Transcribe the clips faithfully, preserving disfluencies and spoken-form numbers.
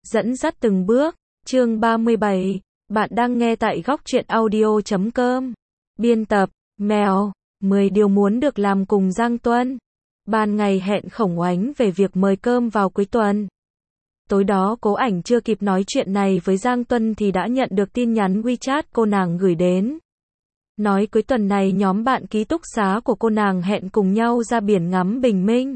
Dẫn dắt từng bước, chương ba mươi bảy, bạn đang nghe tại góc truyện audio chấm com. Biên tập, Mèo, mười điều muốn được làm cùng Giang Tuân. Ban ngày hẹn Khổng Oánh về việc mời cơm vào cuối tuần. Tối đó Cố Ảnh chưa kịp nói chuyện này với Giang Tuân thì đã nhận được tin nhắn WeChat cô nàng gửi đến. Nói cuối tuần này nhóm bạn ký túc xá của cô nàng hẹn cùng nhau ra biển ngắm bình minh.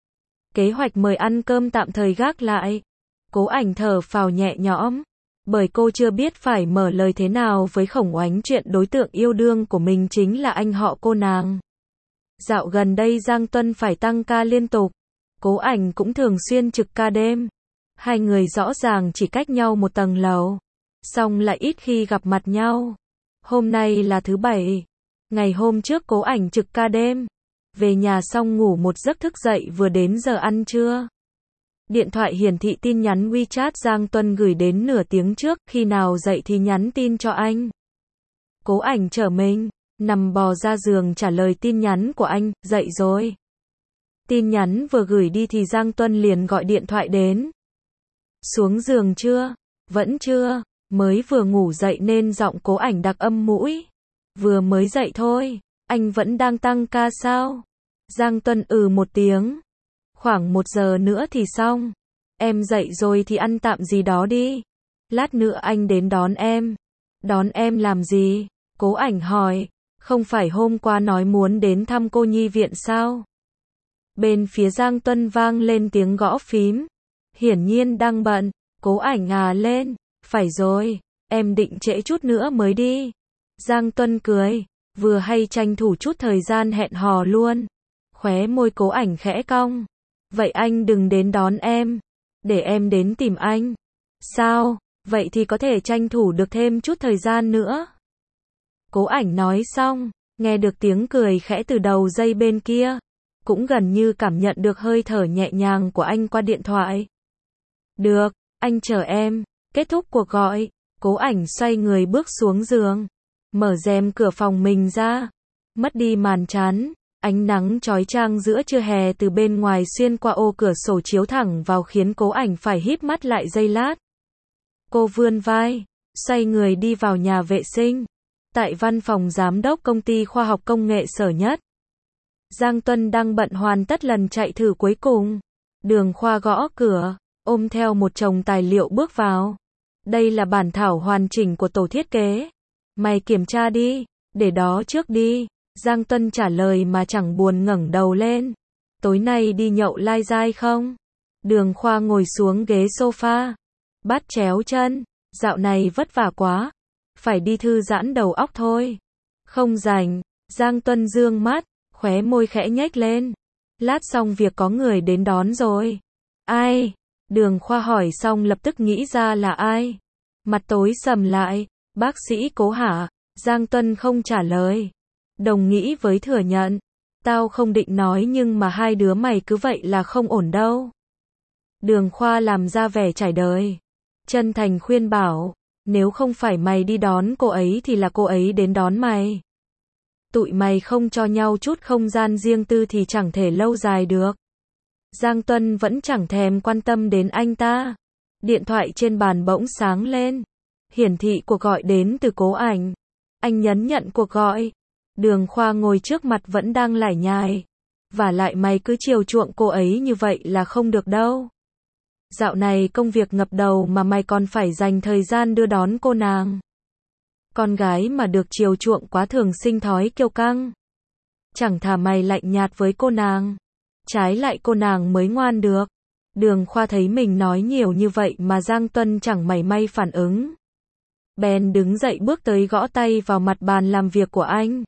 Kế hoạch mời ăn cơm tạm thời gác lại. Cố Ảnh thở phào nhẹ nhõm, bởi cô chưa biết phải mở lời thế nào với Khổng Oánh chuyện đối tượng yêu đương của mình chính là anh họ cô nàng. Dạo gần đây Giang Tuân phải tăng ca liên tục, Cố Ảnh cũng thường xuyên trực ca đêm. Hai người rõ ràng chỉ cách nhau một tầng lầu, song lại ít khi gặp mặt nhau. Hôm nay là thứ bảy, ngày hôm trước Cố Ảnh trực ca đêm, về nhà xong ngủ một giấc thức dậy vừa đến giờ ăn trưa. Điện thoại hiển thị tin nhắn WeChat Giang Tuân gửi đến nửa tiếng trước, khi nào dậy thì nhắn tin cho anh. Cố Ảnh trở mình, nằm bò ra giường trả lời tin nhắn của anh, dậy rồi. Tin nhắn vừa gửi đi thì Giang Tuân liền gọi điện thoại đến. Xuống giường chưa? Vẫn chưa, mới vừa ngủ dậy nên giọng Cố Ảnh đặc âm mũi. Vừa mới dậy thôi, anh vẫn đang tăng ca sao? Giang Tuân ừ một tiếng. Khoảng một giờ nữa thì xong. Em dậy rồi thì ăn tạm gì đó đi. Lát nữa anh đến đón em. Đón em làm gì? Cố Ảnh hỏi. Không phải hôm qua nói muốn đến thăm cô nhi viện sao? Bên phía Giang Tuân vang lên tiếng gõ phím. Hiển nhiên đang bận. Cố Ảnh à lên. Phải rồi, em định trễ chút nữa mới đi. Giang Tuân cười. Vừa hay tranh thủ chút thời gian hẹn hò luôn. Khóe môi Cố Ảnh khẽ cong. Vậy anh đừng đến đón em, để em đến tìm anh. Sao? Vậy thì có thể tranh thủ được thêm chút thời gian nữa. Cố Ảnh nói xong, nghe được tiếng cười khẽ từ đầu dây bên kia, cũng gần như cảm nhận được hơi thở nhẹ nhàng của anh qua điện thoại. Được, anh chờ em. Kết thúc cuộc gọi, Cố Ảnh xoay người bước xuống giường, mở rèm cửa phòng mình ra, mất đi màn chắn. Ánh nắng chói chang giữa trưa hè từ bên ngoài xuyên qua ô cửa sổ chiếu thẳng vào khiến Cố Ảnh phải híp mắt lại giây lát. Cô vươn vai, xoay người đi vào nhà vệ sinh. Tại văn phòng giám đốc công ty khoa học công nghệ Sở Nhất, Giang Tuân đang bận hoàn tất lần chạy thử cuối cùng. Đường Khoa gõ cửa, ôm theo một chồng tài liệu bước vào. Đây là bản thảo hoàn chỉnh của tổ thiết kế. Mày kiểm tra đi, để đó trước đi. Giang Tuân trả lời mà chẳng buồn ngẩng đầu lên. Tối nay đi nhậu lai dai không? Đường Khoa ngồi xuống ghế sofa, bắt chéo chân. Dạo này vất vả quá, phải đi thư giãn đầu óc thôi. Không rảnh. Giang Tuân dương mắt, khóe môi khẽ nhếch lên. Lát xong việc có người đến đón rồi. Ai? Đường Khoa hỏi xong lập tức nghĩ ra là ai. Mặt tối sầm lại. Bác sĩ Cố hả? Giang Tuân không trả lời. Đồng nghĩ với thừa nhận. Tao không định nói nhưng mà hai đứa mày cứ vậy là không ổn đâu. Đường Khoa làm ra vẻ trải đời. Chân thành khuyên bảo. Nếu không phải mày đi đón cô ấy thì là cô ấy đến đón mày. Tụi mày không cho nhau chút không gian riêng tư thì chẳng thể lâu dài được. Giang Tuân vẫn chẳng thèm quan tâm đến anh ta. Điện thoại trên bàn bỗng sáng lên. Hiển thị cuộc gọi đến từ Cố Ảnh. Anh nhấn nhận cuộc gọi. Đường Khoa ngồi trước mặt vẫn đang lải nhải. Vả lại mày cứ chiều chuộng cô ấy như vậy là không được đâu. Dạo này công việc ngập đầu mà mày còn phải dành thời gian đưa đón cô nàng. Con gái mà được chiều chuộng quá thường sinh thói kiêu căng. Chẳng thà mày lạnh nhạt với cô nàng. Trái lại cô nàng mới ngoan được. Đường Khoa thấy mình nói nhiều như vậy mà Giang Tuân chẳng mảy may phản ứng. Bèn đứng dậy bước tới gõ tay vào mặt bàn làm việc của anh.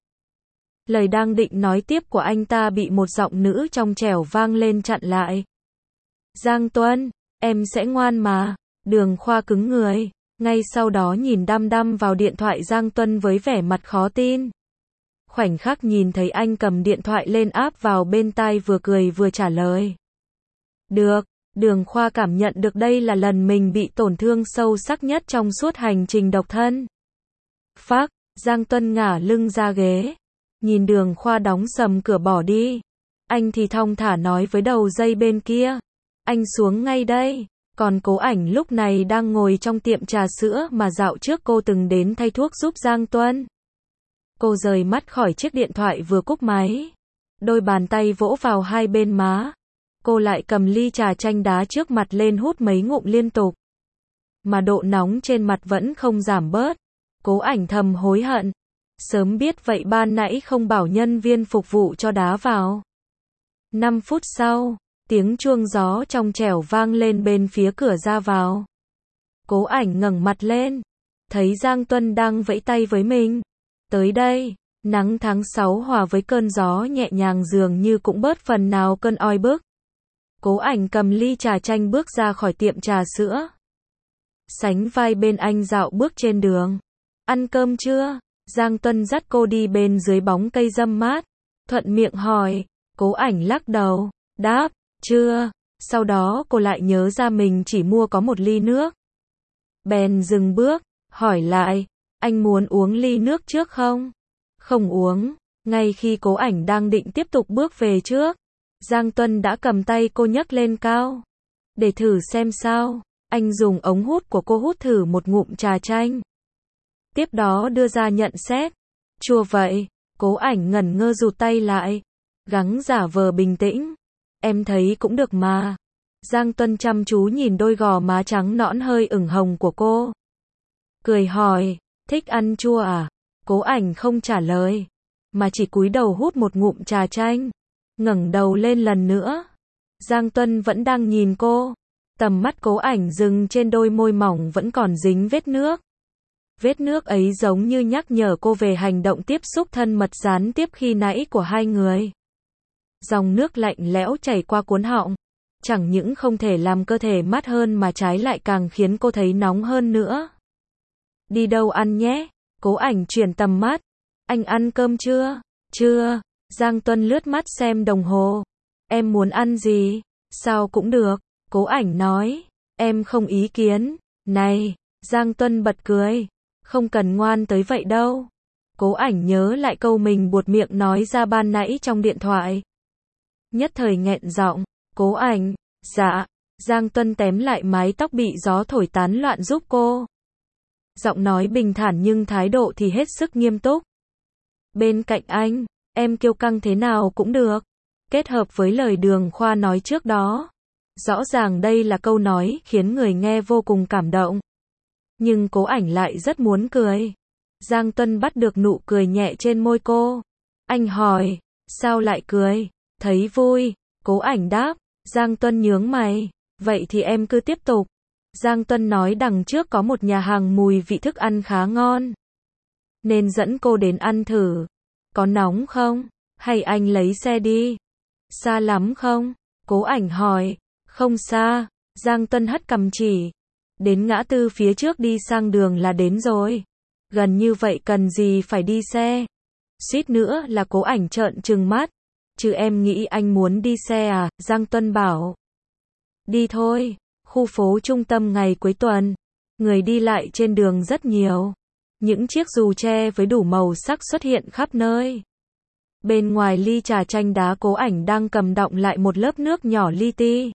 Lời đang định nói tiếp của anh ta bị một giọng nữ trong trẻo vang lên chặn lại. Giang Tuân, em sẽ ngoan mà. Đường Khoa cứng người, ngay sau đó nhìn đăm đăm vào điện thoại Giang Tuân với vẻ mặt khó tin. Khoảnh khắc nhìn thấy anh cầm điện thoại lên áp vào bên tai vừa cười vừa trả lời. Được, Đường Khoa cảm nhận được đây là lần mình bị tổn thương sâu sắc nhất trong suốt hành trình độc thân. Phác, Giang Tuân ngả lưng ra ghế. Nhìn Đường Khoa đóng sầm cửa bỏ đi. Anh thì thong thả nói với đầu dây bên kia. Anh xuống ngay đây. Còn Cố Ảnh lúc này đang ngồi trong tiệm trà sữa mà dạo trước cô từng đến thay thuốc giúp Giang Tuân. Cô rời mắt khỏi chiếc điện thoại vừa cúp máy. Đôi bàn tay vỗ vào hai bên má. Cô lại cầm ly trà chanh đá trước mặt lên hút mấy ngụm liên tục. Mà độ nóng trên mặt vẫn không giảm bớt. Cố Ảnh thầm hối hận. Sớm biết vậy ban nãy không bảo nhân viên phục vụ cho đá vào. năm phút sau, tiếng chuông gió trong trẻo vang lên bên phía cửa ra vào. Cố Ảnh ngẩng mặt lên. Thấy Giang Tuân đang vẫy tay với mình. Tới đây, nắng tháng sáu hòa với cơn gió nhẹ nhàng dường như cũng bớt phần nào cơn oi bức. Cố Ảnh cầm ly trà chanh bước ra khỏi tiệm trà sữa. Sánh vai bên anh dạo bước trên đường. Ăn cơm chưa? Giang Tuân dắt cô đi bên dưới bóng cây râm mát. Thuận miệng hỏi. Cố Ảnh lắc đầu. Đáp, chưa. Sau đó cô lại nhớ ra mình chỉ mua có một ly nước. Bèn dừng bước, hỏi lại. Anh muốn uống ly nước trước không? Không uống. Ngay khi Cố Ảnh đang định tiếp tục bước về trước, Giang Tuân đã cầm tay cô nhấc lên cao. Để thử xem sao. Anh dùng ống hút của cô hút thử một ngụm trà chanh. Tiếp đó đưa ra nhận xét. Chua vậy. Cố Ảnh ngẩn ngơ rụt tay lại. Gắng giả vờ bình tĩnh. Em thấy cũng được mà. Giang Tuân chăm chú nhìn đôi gò má trắng nõn hơi ửng hồng của cô. Cười hỏi. Thích ăn chua à? Cố Ảnh không trả lời. Mà chỉ cúi đầu hút một ngụm trà chanh. Ngẩng đầu lên lần nữa. Giang Tuân vẫn đang nhìn cô. Tầm mắt Cố Ảnh dừng trên đôi môi mỏng vẫn còn dính vết nước. Vết nước ấy giống như nhắc nhở cô về hành động tiếp xúc thân mật gián tiếp khi nãy của hai người. Dòng nước lạnh lẽo chảy qua cuốn họng. Chẳng những không thể làm cơ thể mát hơn mà trái lại càng khiến cô thấy nóng hơn nữa. Đi đâu ăn nhé? Cố Ảnh chuyển tầm mắt. Anh ăn cơm chưa? Chưa. Giang Tuân lướt mắt xem đồng hồ. Em muốn ăn gì? Sao cũng được. Cố Ảnh nói. Em không ý kiến. Này. Giang Tuân bật cười. Không cần ngoan tới vậy đâu. Cố Ảnh nhớ lại câu mình buột miệng nói ra ban nãy trong điện thoại. Nhất thời nghẹn giọng. Cố Ảnh. Dạ. Giang Tuân tém lại mái tóc bị gió thổi tán loạn giúp cô. Giọng nói bình thản nhưng thái độ thì hết sức nghiêm túc. Bên cạnh anh, em kiêu căng thế nào cũng được. Kết hợp với lời Đường Khoa nói trước đó. Rõ ràng đây là câu nói khiến người nghe vô cùng cảm động. Nhưng Cố Ảnh lại rất muốn cười. Giang Tuân bắt được nụ cười nhẹ trên môi cô. Anh hỏi, sao lại cười? Thấy vui. Cố Ảnh đáp. Giang Tuân nhướng mày. Vậy thì em cứ tiếp tục. Giang Tuân nói đằng trước có một nhà hàng mùi vị thức ăn khá ngon. Nên dẫn cô đến ăn thử. Có nóng không? Hay anh lấy xe đi? Xa lắm không? Cố Ảnh hỏi. Không xa. Giang Tuân hất cằm chỉ. Đến ngã tư phía trước đi sang đường là đến rồi. Gần như vậy cần gì phải đi xe? Suýt nữa là Cố Ảnh trợn trừng mắt. Chứ em nghĩ anh muốn đi xe à? Giang Tuân bảo. Đi thôi. Khu phố trung tâm ngày cuối tuần. Người đi lại trên đường rất nhiều. Những chiếc dù tre với đủ màu sắc xuất hiện khắp nơi. Bên ngoài ly trà chanh đá Cố Ảnh đang cầm đọng lại một lớp nước nhỏ li ti.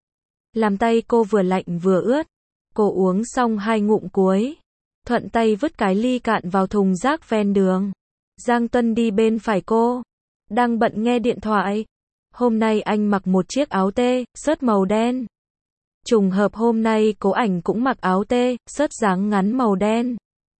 Làm tay cô vừa lạnh vừa ướt. Cô uống xong hai ngụm cuối. Thuận tay vứt cái ly cạn vào thùng rác ven đường. Giang Tuân đi bên phải cô. Đang bận nghe điện thoại. Hôm nay anh mặc một chiếc áo tê, sớt màu đen. Trùng hợp hôm nay Cố Ảnh cũng mặc áo tê, sớt dáng ngắn màu đen.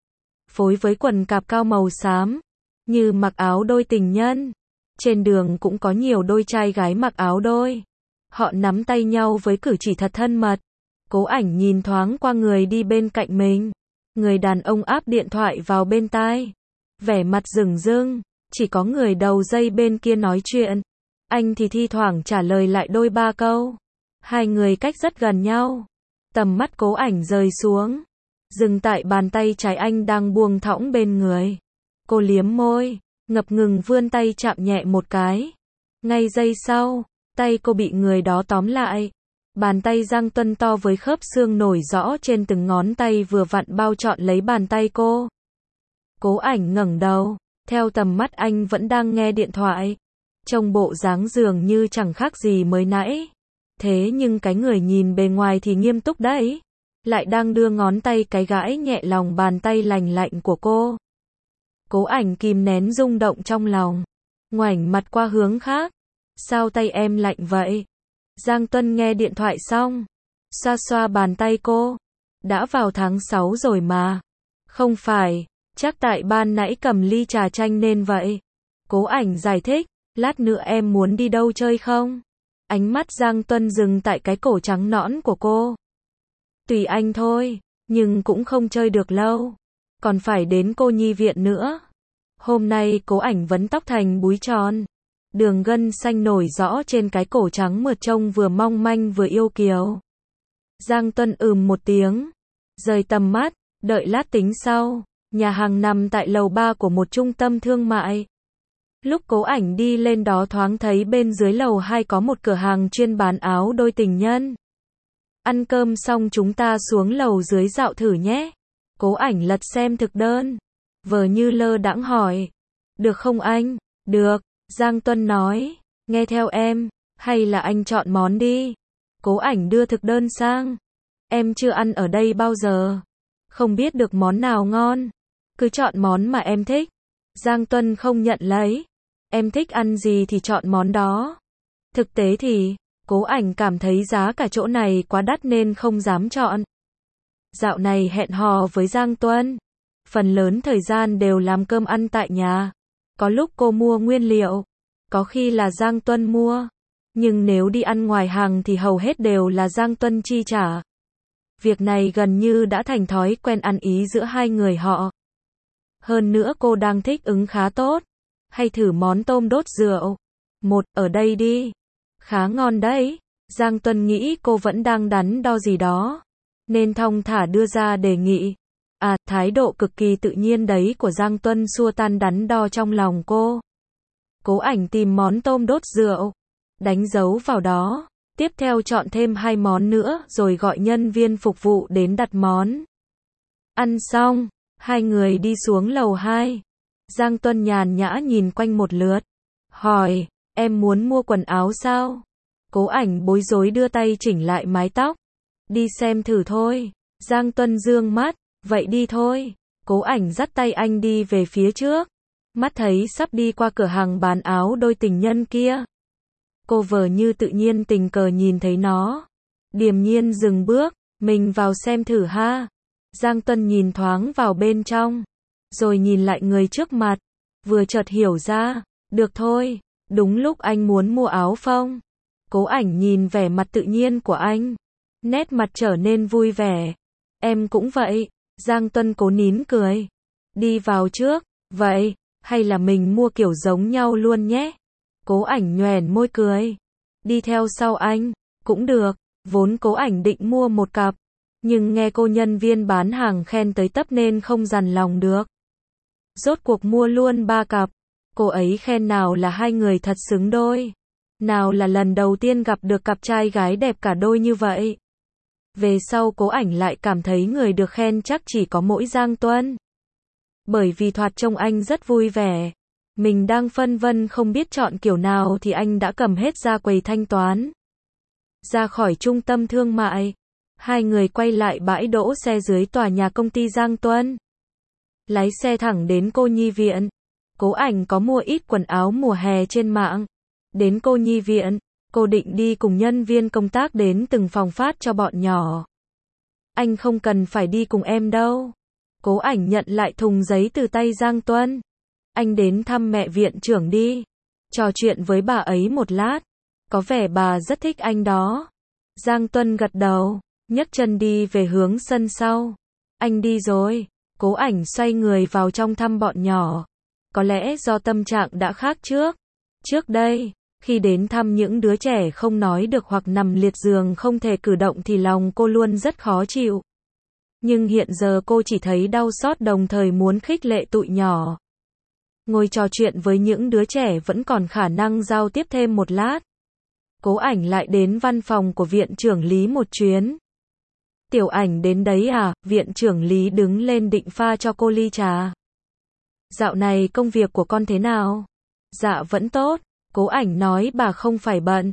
Phối với quần cạp cao màu xám. Như mặc áo đôi tình nhân. Trên đường cũng có nhiều đôi trai gái mặc áo đôi. Họ nắm tay nhau với cử chỉ thật thân mật. Cố Ảnh nhìn thoáng qua người đi bên cạnh mình. Người đàn ông áp điện thoại vào bên tai. Vẻ mặt rừng rưng. Chỉ có người đầu dây bên kia nói chuyện. Anh thì thi thoảng trả lời lại đôi ba câu. Hai người cách rất gần nhau. Tầm mắt Cố Ảnh rơi xuống. Dừng tại bàn tay trái anh đang buông thõng bên người. Cô liếm môi. Ngập ngừng vươn tay chạm nhẹ một cái. Ngay giây sau, tay cô bị người đó tóm lại. Bàn tay Giang Tuân to với khớp xương nổi rõ trên từng ngón tay vừa vặn bao trọn lấy bàn tay cô. Cố Ảnh ngẩng đầu. Theo tầm mắt anh vẫn đang nghe điện thoại. Trông bộ dáng dường như chẳng khác gì mới nãy. Thế nhưng cái người nhìn bề ngoài thì nghiêm túc đấy. Lại đang đưa ngón tay cái gãi nhẹ lòng bàn tay lành lạnh của cô. Cố Ảnh kìm nén rung động trong lòng. Ngoảnh mặt qua hướng khác. Sao tay em lạnh vậy? Giang Tuân nghe điện thoại xong. Xoa xoa bàn tay cô. Đã vào tháng sáu rồi mà. Không phải, chắc tại ban nãy cầm ly trà chanh nên vậy. Cố Ảnh giải thích. Lát nữa em muốn đi đâu chơi không? Ánh mắt Giang Tuân dừng tại cái cổ trắng nõn của cô. Tùy anh thôi, nhưng cũng không chơi được lâu. Còn phải đến cô nhi viện nữa. Hôm nay Cố Ảnh vấn tóc thành búi tròn. Đường gân xanh nổi rõ trên cái cổ trắng mượt trông vừa mong manh vừa yêu kiều. Giang Tuân ừm một tiếng. Rời tầm mắt, đợi lát tính sau. Nhà hàng nằm tại lầu ba của một trung tâm thương mại. Lúc Cố Ảnh đi lên đó thoáng thấy bên dưới lầu hai có một cửa hàng chuyên bán áo đôi tình nhân. Ăn cơm xong chúng ta xuống lầu dưới dạo thử nhé. Cố Ảnh lật xem thực đơn. Vờ như lơ đãng hỏi. Được không anh? Được, Giang Tuân nói. Nghe theo em, hay là anh chọn món đi. Cố Ảnh đưa thực đơn sang. Em chưa ăn ở đây bao giờ. Không biết được món nào ngon. Cứ chọn món mà em thích. Giang Tuân không nhận lấy. Em thích ăn gì thì chọn món đó. Thực tế thì, Cố Ảnh cảm thấy giá cả chỗ này quá đắt nên không dám chọn. Dạo này hẹn hò với Giang Tuân. Phần lớn thời gian đều làm cơm ăn tại nhà. Có lúc cô mua nguyên liệu. Có khi là Giang Tuân mua. Nhưng nếu đi ăn ngoài hàng thì hầu hết đều là Giang Tuân chi trả. Việc này gần như đã thành thói quen ăn ý giữa hai người họ. Hơn nữa cô đang thích ứng khá tốt. Hay thử món tôm đốt rượu. Một, ở đây đi. Khá ngon đấy. Giang Tuân nghĩ cô vẫn đang đắn đo gì đó. Nên thong thả đưa ra đề nghị. À, thái độ cực kỳ tự nhiên đấy của Giang Tuân xua tan đắn đo trong lòng cô. Cố Ảnh tìm món tôm đốt rượu. Đánh dấu vào đó. Tiếp theo chọn thêm hai món nữa rồi gọi nhân viên phục vụ đến đặt món. Ăn xong, hai người đi xuống lầu hai. Giang Tuân nhàn nhã nhìn quanh một lượt. Hỏi, em muốn mua quần áo sao? Cố Ảnh bối rối đưa tay chỉnh lại mái tóc. Đi xem thử thôi. Giang Tuân dương mắt. Vậy đi thôi. Cố Ảnh dắt tay anh đi về phía trước. Mắt thấy sắp đi qua cửa hàng bán áo đôi tình nhân kia. Cô vờ như tự nhiên tình cờ nhìn thấy nó. Điềm nhiên dừng bước. Mình vào xem thử ha. Giang Tuân nhìn thoáng vào bên trong. Rồi nhìn lại người trước mặt. Vừa chợt hiểu ra. Được thôi. Đúng lúc anh muốn mua áo phông. Cố Ảnh nhìn vẻ mặt tự nhiên của anh. Nét mặt trở nên vui vẻ. Em cũng vậy. Giang Tuân cố nín cười. Đi vào trước. Vậy, hay là mình mua kiểu giống nhau luôn nhé. Cố Ảnh nhoẻn môi cười. Đi theo sau anh. Cũng được. Vốn Cố Ảnh định mua một cặp. Nhưng nghe cô nhân viên bán hàng khen tới tấp nên không dằn lòng được. Rốt cuộc mua luôn ba cặp. Cô ấy khen nào là hai người thật xứng đôi. Nào là lần đầu tiên gặp được cặp trai gái đẹp cả đôi như vậy. Về sau Cố Ảnh lại cảm thấy người được khen chắc chỉ có mỗi Giang Tuân. Bởi vì thoạt trông anh rất vui vẻ. Mình đang phân vân không biết chọn kiểu nào thì anh đã cầm hết ra quầy thanh toán. Ra khỏi trung tâm thương mại. Hai người quay lại bãi đỗ xe dưới tòa nhà công ty Giang Tuân. Lái xe thẳng đến cô nhi viện. Cố Ảnh có mua ít quần áo mùa hè trên mạng. Đến cô nhi viện, cô định đi cùng nhân viên công tác đến từng phòng phát cho bọn nhỏ. Anh không cần phải đi cùng em đâu. Cố Ảnh nhận lại thùng giấy từ tay Giang Tuân. Anh đến thăm mẹ viện trưởng đi. Trò chuyện với bà ấy một lát. Có vẻ bà rất thích anh đó. Giang Tuân gật đầu, nhấc chân đi về hướng sân sau. Anh đi rồi. Cố Ảnh xoay người vào trong thăm bọn nhỏ. Có lẽ do tâm trạng đã khác trước. Trước đây, khi đến thăm những đứa trẻ không nói được hoặc nằm liệt giường không thể cử động thì lòng cô luôn rất khó chịu. Nhưng hiện giờ cô chỉ thấy đau xót đồng thời muốn khích lệ tụi nhỏ. Ngồi trò chuyện với những đứa trẻ vẫn còn khả năng giao tiếp thêm một lát. Cố Ảnh lại đến văn phòng của viện trưởng Lý một chuyến. Tiểu Ảnh đến đấy à? Viện trưởng Lý đứng lên định pha cho cô ly trà. Dạo này công việc của con thế nào? Dạ vẫn tốt. Cố Ảnh nói bà không phải bận.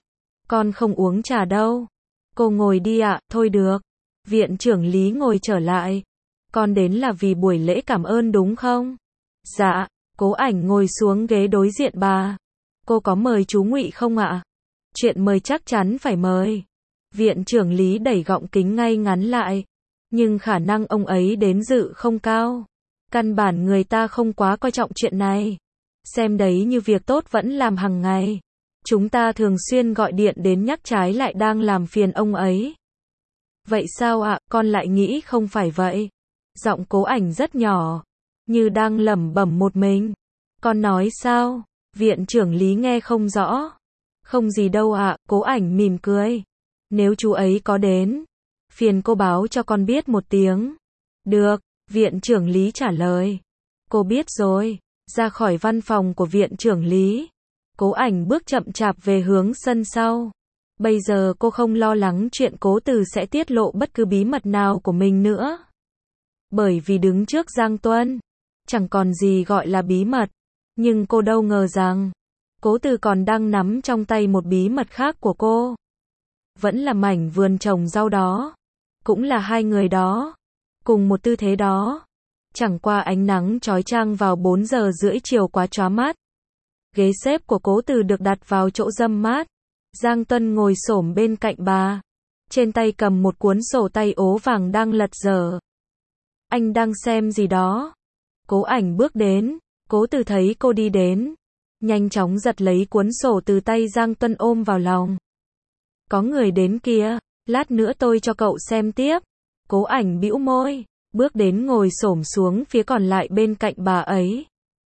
Con không uống trà đâu. Cô ngồi đi ạ, thôi được. Viện trưởng Lý ngồi trở lại. Con đến là vì buổi lễ cảm ơn đúng không? Dạ. Cố Ảnh ngồi xuống ghế đối diện bà. Cô có mời chú Ngụy không ạ? Chuyện mời chắc chắn phải mời. Viện trưởng Lý đẩy gọng kính ngay ngắn lại. Nhưng khả năng ông ấy đến dự không cao. Căn bản người ta không quá coi trọng chuyện này. Xem đấy như việc tốt vẫn làm hàng ngày. Chúng ta thường xuyên gọi điện đến nhắc trái lại đang làm phiền ông ấy. Vậy sao ạ, con lại nghĩ không phải vậy. Giọng Cố Ảnh rất nhỏ, như đang lẩm bẩm một mình. Con nói sao? Viện trưởng Lý nghe không rõ. Không gì đâu ạ, Cố Ảnh mỉm cười. Nếu chú ấy có đến, phiền cô báo cho con biết một tiếng. Được, viện trưởng Lý trả lời. Cô biết rồi. Ra khỏi văn phòng của viện trưởng Lý, Cố Ảnh bước chậm chạp về hướng sân sau. Bây giờ cô không lo lắng chuyện Cố Từ sẽ tiết lộ bất cứ bí mật nào của mình nữa. Bởi vì đứng trước Giang Tuân, chẳng còn gì gọi là bí mật. Nhưng cô đâu ngờ rằng, Cố Từ còn đang nắm trong tay một bí mật khác của cô. Vẫn là mảnh vườn trồng rau đó. Cũng là hai người đó. Cùng một tư thế đó. Chẳng qua ánh nắng chói chang vào bốn giờ rưỡi chiều quá chóa mắt. Ghế xếp của Cố Từ được đặt vào chỗ râm mát. Giang Tuân ngồi xổm bên cạnh bà. Trên tay cầm một cuốn sổ tay ố vàng đang lật dở. Anh đang xem gì đó? Cố Ảnh bước đến. Cố Từ thấy cô đi đến, nhanh chóng giật lấy cuốn sổ từ tay Giang Tuân ôm vào lòng. Có người đến kìa, lát nữa tôi cho cậu xem tiếp. Cố Ảnh bĩu môi, bước đến ngồi xổm xuống phía còn lại bên cạnh bà ấy.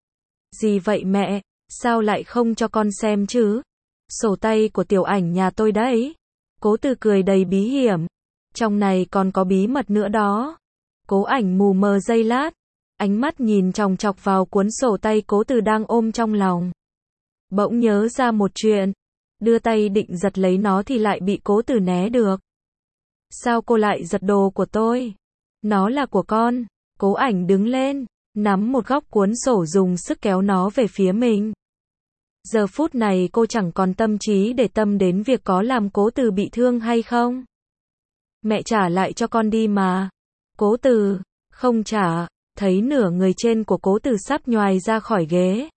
Gì vậy mẹ, sao lại không cho con xem chứ? Sổ tay của Tiểu Ảnh nhà tôi đấy. Cố Từ cười đầy bí hiểm. Trong này còn có bí mật nữa đó. Cố Ảnh mù mờ giây lát, ánh mắt nhìn chòng chọc vào cuốn sổ tay Cố Từ đang ôm trong lòng. Bỗng nhớ ra một chuyện, đưa tay định giật lấy nó thì lại bị Cố Từ né được. Sao cô lại giật đồ của tôi? Nó là của con. Cố Ảnh đứng lên, nắm một góc cuốn sổ dùng sức kéo nó về phía mình. Giờ phút này cô chẳng còn tâm trí để tâm đến việc có làm Cố Từ bị thương hay không. Mẹ trả lại cho con đi mà. Cố Từ, không trả. Thấy nửa người trên của Cố Từ sắp nhoài ra khỏi ghế.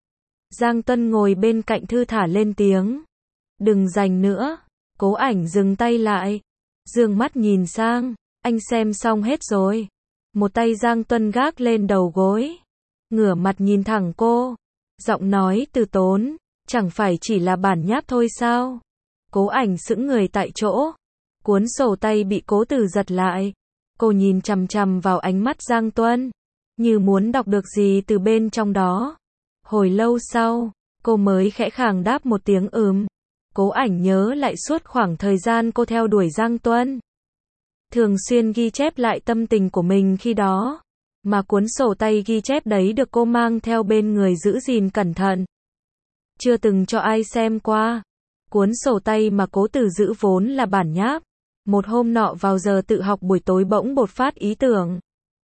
Giang Tuân ngồi bên cạnh thư thả lên tiếng. Đừng giành nữa. Cố Ảnh dừng tay lại. Dương mắt nhìn sang. Anh xem xong hết rồi. Một tay Giang Tuân gác lên đầu gối. Ngửa mặt nhìn thẳng cô. Giọng nói từ tốn. Chẳng phải chỉ là bản nháp thôi sao? Cố Ảnh sững người tại chỗ. Cuốn sổ tay bị Cố Từ giật lại. Cô nhìn chằm chằm vào ánh mắt Giang Tuân, như muốn đọc được gì từ bên trong đó. Hồi lâu sau, cô mới khẽ khàng đáp một tiếng ừm. Cố Ảnh nhớ lại suốt khoảng thời gian cô theo đuổi Giang Tuân. Thường xuyên ghi chép lại tâm tình của mình khi đó. Mà cuốn sổ tay ghi chép đấy được cô mang theo bên người giữ gìn cẩn thận. Chưa từng cho ai xem qua. Cuốn sổ tay mà Cố Từ giữ vốn là bản nháp. Một hôm nọ vào giờ tự học buổi tối bỗng bột phát ý tưởng.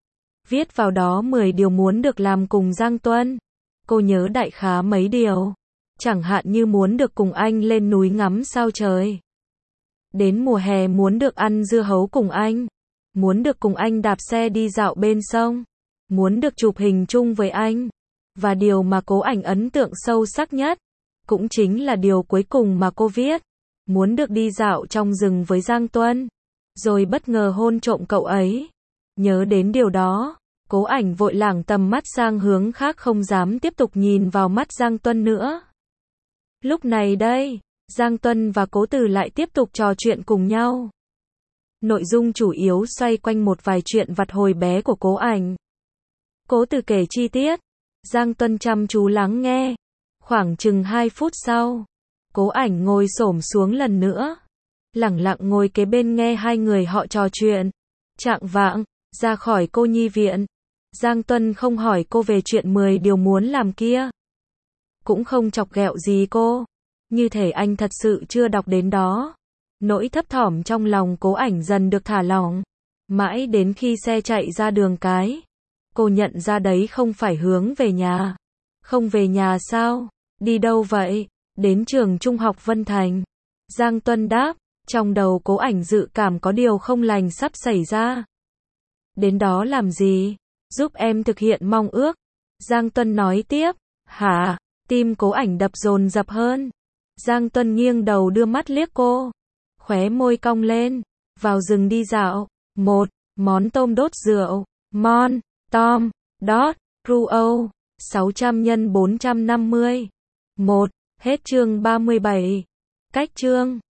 Viết vào đó mười điều muốn được làm cùng Giang Tuân. Cô nhớ đại khá mấy điều. Chẳng hạn như muốn được cùng anh lên núi ngắm sao trời. Đến mùa hè muốn được ăn dưa hấu cùng anh. Muốn được cùng anh đạp xe đi dạo bên sông. Muốn được chụp hình chung với anh. Và điều mà Cố Ảnh ấn tượng sâu sắc nhất, cũng chính là điều cuối cùng mà cô viết. Muốn được đi dạo trong rừng với Giang Tuân. Rồi bất ngờ hôn trộm cậu ấy. Nhớ đến điều đó, Cố Ảnh vội lảng tầm mắt sang hướng khác không dám tiếp tục nhìn vào mắt Giang Tuân nữa. Lúc này đây, Giang Tuân và Cố Từ lại tiếp tục trò chuyện cùng nhau. Nội dung chủ yếu xoay quanh một vài chuyện vặt hồi bé của Cố Ảnh. Cố Từ kể chi tiết, Giang Tuân chăm chú lắng nghe. Khoảng chừng hai phút sau, Cố Ảnh ngồi xổm xuống lần nữa, lẳng lặng ngồi kế bên nghe hai người họ trò chuyện. Chạng vạng, ra khỏi cô nhi viện, Giang Tuân không hỏi cô về chuyện mười điều muốn làm kia. Cũng không chọc ghẹo gì cô. Như thể anh thật sự chưa đọc đến đó. Nỗi thấp thỏm trong lòng Cố Ảnh dần được thả lỏng. Mãi đến khi xe chạy ra đường cái, cô nhận ra đấy không phải hướng về nhà. Không về nhà sao? Đi đâu vậy? Đến trường trung học Vân Thành. Giang Tuân đáp, trong đầu Cố Ảnh dự cảm có điều không lành sắp xảy ra. Đến đó làm gì? Giúp em thực hiện mong ước. Giang Tuân nói tiếp, hả? Tim Cố Ảnh đập dồn dập hơn. Giang Tuân nghiêng đầu đưa mắt liếc cô. Khóe môi cong lên. Vào rừng đi dạo. Một. Món tôm đốt rượu. Mon. Tom. Dot. Ruo. sáu trăm nhân bốn trăm năm mươi. Một. Hết chương ba mươi bảy. Cách chương